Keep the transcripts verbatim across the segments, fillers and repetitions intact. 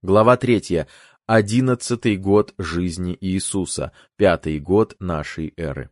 Глава третья. Одиннадцатый год жизни Иисуса, пятый год нашей эры.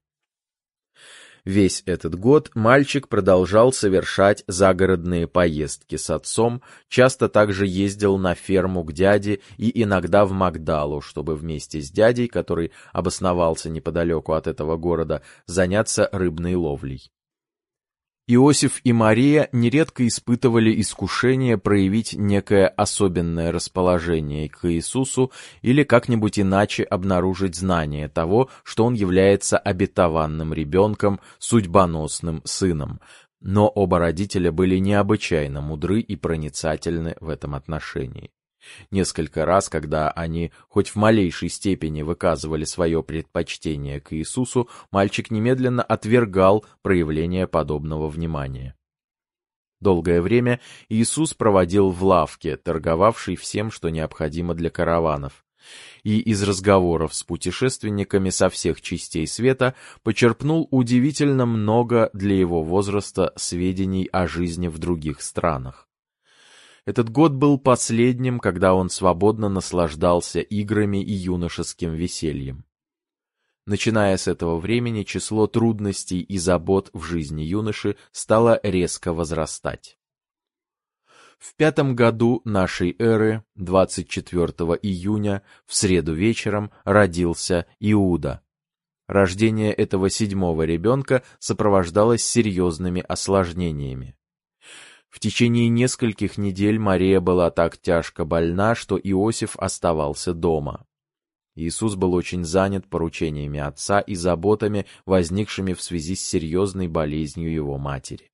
Весь этот год мальчик продолжал совершать загородные поездки с отцом, часто также ездил на ферму к дяде и иногда в Магдалу, чтобы вместе с дядей, который обосновался неподалеку от этого города, заняться рыбной ловлей. Иосиф и Мария нередко испытывали искушение проявить некое особенное расположение к Иисусу или как-нибудь иначе обнаружить знание того, что он является обетованным ребенком, судьбоносным сыном. Но оба родителя были необычайно мудры и проницательны в этом отношении. Несколько раз, когда они хоть в малейшей степени выказывали свое предпочтение к Иисусу, мальчик немедленно отвергал проявление подобного внимания. Долгое время Иисус проводил в лавке, торговавшей всем, что необходимо для караванов, и из разговоров с путешественниками со всех частей света почерпнул удивительно много для его возраста сведений о жизни в других странах. Этот год был последним, когда он свободно наслаждался играми и юношеским весельем. Начиная с этого времени, число трудностей и забот в жизни юноши стало резко возрастать. В пятом году нашей эры, двадцать четвёртого июня, в среду вечером, родился Иуда. Рождение этого седьмого ребенка сопровождалось серьезными осложнениями. В течение нескольких недель Мария была так тяжко больна, что Иосиф оставался дома. Иисус был очень занят поручениями отца и заботами, возникшими в связи с серьезной болезнью его матери.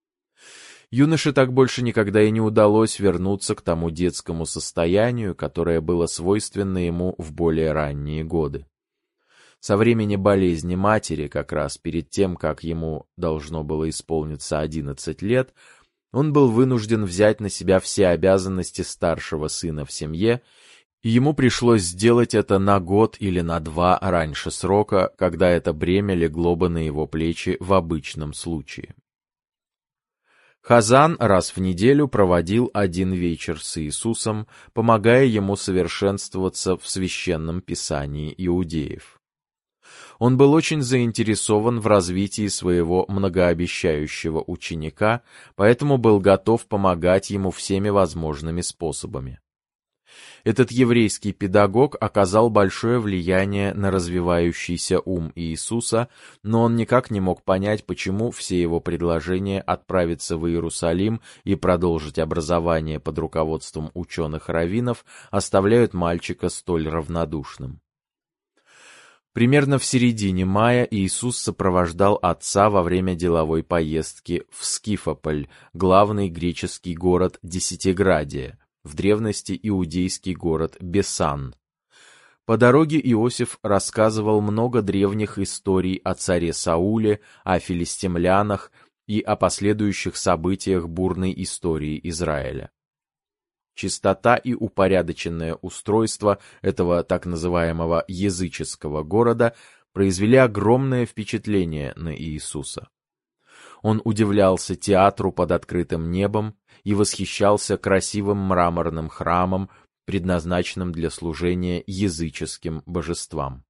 Юноше так больше никогда и не удалось вернуться к тому детскому состоянию, которое было свойственно ему в более ранние годы. Со времени болезни матери, как раз перед тем, как ему должно было исполниться одиннадцать лет, он был вынужден взять на себя все обязанности старшего сына в семье, и ему пришлось сделать это на год или на два раньше срока, когда это бремя легло бы на его плечи в обычном случае. Хазан раз в неделю проводил один вечер с Иисусом, помогая ему совершенствоваться в священном писании иудеев. Он был очень заинтересован в развитии своего многообещающего ученика, поэтому был готов помогать ему всеми возможными способами. Этот еврейский педагог оказал большое влияние на развивающийся ум Иисуса, но он никак не мог понять, почему все его предложения отправиться в Иерусалим и продолжить образование под руководством ученых-раввинов оставляют мальчика столь равнодушным. Примерно в середине мая Иисус сопровождал отца во время деловой поездки в Скифополь, главный греческий город Десятиградия, в древности иудейский город Бесан. По дороге Иосиф рассказывал много древних историй о царе Сауле, о филистимлянах и о последующих событиях бурной истории Израиля. Чистота и упорядоченное устройство этого так называемого языческого города произвели огромное впечатление на Иисуса. Он удивлялся театру под открытым небом и восхищался красивым мраморным храмом, предназначенным для служения языческим божествам.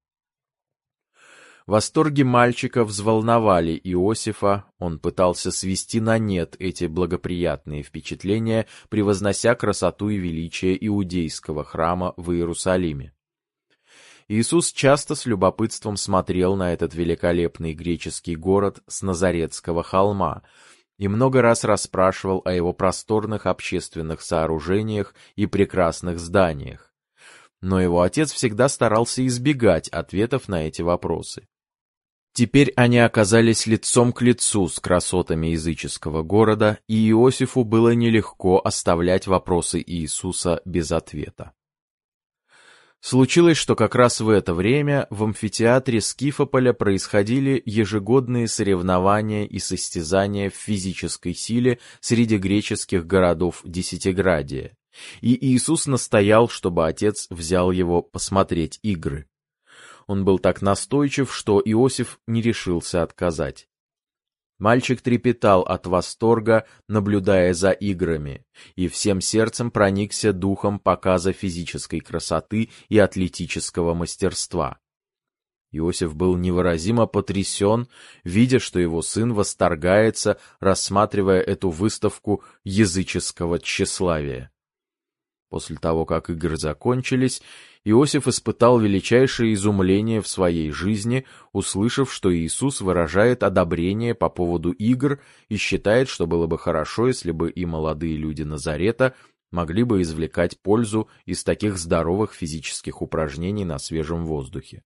Восторги мальчика взволновали Иосифа, он пытался свести на нет эти благоприятные впечатления, превознося красоту и величие иудейского храма в Иерусалиме. Иисус часто с любопытством смотрел на этот великолепный греческий город с Назаретского холма и много раз расспрашивал о его просторных общественных сооружениях и прекрасных зданиях. Но его отец всегда старался избегать ответов на эти вопросы. Теперь они оказались лицом к лицу с красотами языческого города, и Иосифу было нелегко оставлять вопросы Иисуса без ответа. Случилось, что как раз в это время в амфитеатре Скифополя происходили ежегодные соревнования и состязания в физической силе среди греческих городов Десятиградия, и Иисус настоял, чтобы отец взял его посмотреть игры. Он был так настойчив, что Иосиф не решился отказать. Мальчик трепетал от восторга, наблюдая за играми, и всем сердцем проникся духом показа физической красоты и атлетического мастерства. Иосиф был невыразимо потрясен, видя, что его сын восторгается, рассматривая эту выставку языческого тщеславия. После того, как игры закончились, Иосиф испытал величайшее изумление в своей жизни, услышав, что Иисус выражает одобрение по поводу игр и считает, что было бы хорошо, если бы и молодые люди Назарета могли бы извлекать пользу из таких здоровых физических упражнений на свежем воздухе.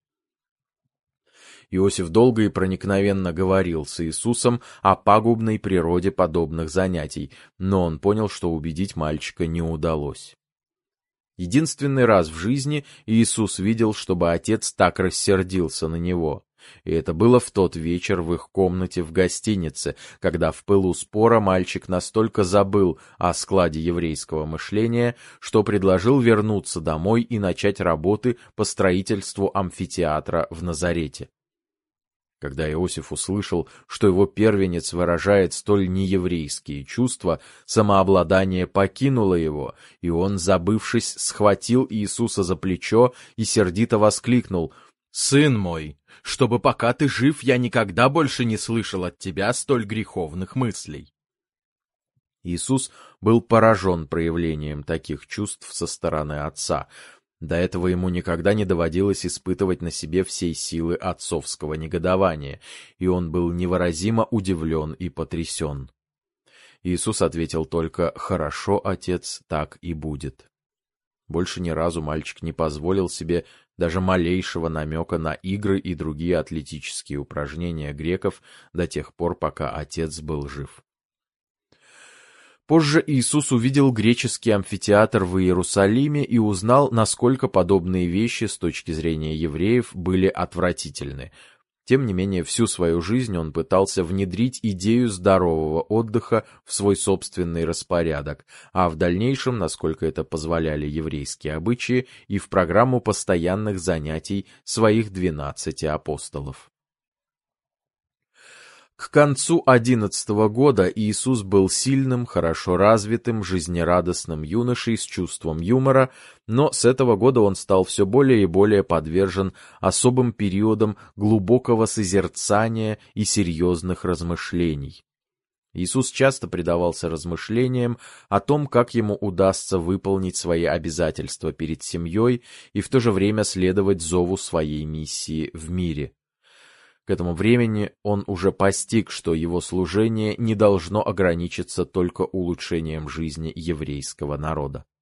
Иосиф долго и проникновенно говорил с Иисусом о пагубной природе подобных занятий, но он понял, что убедить мальчика не удалось. Единственный раз в жизни Иисус видел, чтобы отец так рассердился на него. И это было в тот вечер в их комнате в гостинице, когда в пылу спора мальчик настолько забыл о складе еврейского мышления, что предложил вернуться домой и начать работы по строительству амфитеатра в Назарете. Когда Иосиф услышал, что его первенец выражает столь нееврейские чувства, самообладание покинуло его, и он, забывшись, схватил Иисуса за плечо и сердито воскликнул: «Сын мой, чтобы пока ты жив, я никогда больше не слышал от тебя столь греховных мыслей». Иисус был поражен проявлением таких чувств со стороны отца. До этого ему никогда не доводилось испытывать на себе всей силы отцовского негодования, и он был невыразимо удивлен и потрясен. Иисус ответил только: «Хорошо, отец, так и будет». Больше ни разу мальчик не позволил себе даже малейшего намека на игры и другие атлетические упражнения греков до тех пор, пока отец был жив. Позже Иисус увидел греческий амфитеатр в Иерусалиме и узнал, насколько подобные вещи с точки зрения евреев были отвратительны. Тем не менее, всю свою жизнь он пытался внедрить идею здорового отдыха в свой собственный распорядок, а в дальнейшем, насколько это позволяли еврейские обычаи, и в программу постоянных занятий своих двенадцати апостолов. К концу одиннадцатого года Иисус был сильным, хорошо развитым, жизнерадостным юношей с чувством юмора, но с этого года он стал все более и более подвержен особым периодам глубокого созерцания и серьезных размышлений. Иисус часто предавался размышлениям о том, как ему удастся выполнить свои обязательства перед семьей и в то же время следовать зову своей миссии в мире. К этому времени он уже постиг, что его служение не должно ограничиться только улучшением жизни еврейского народа.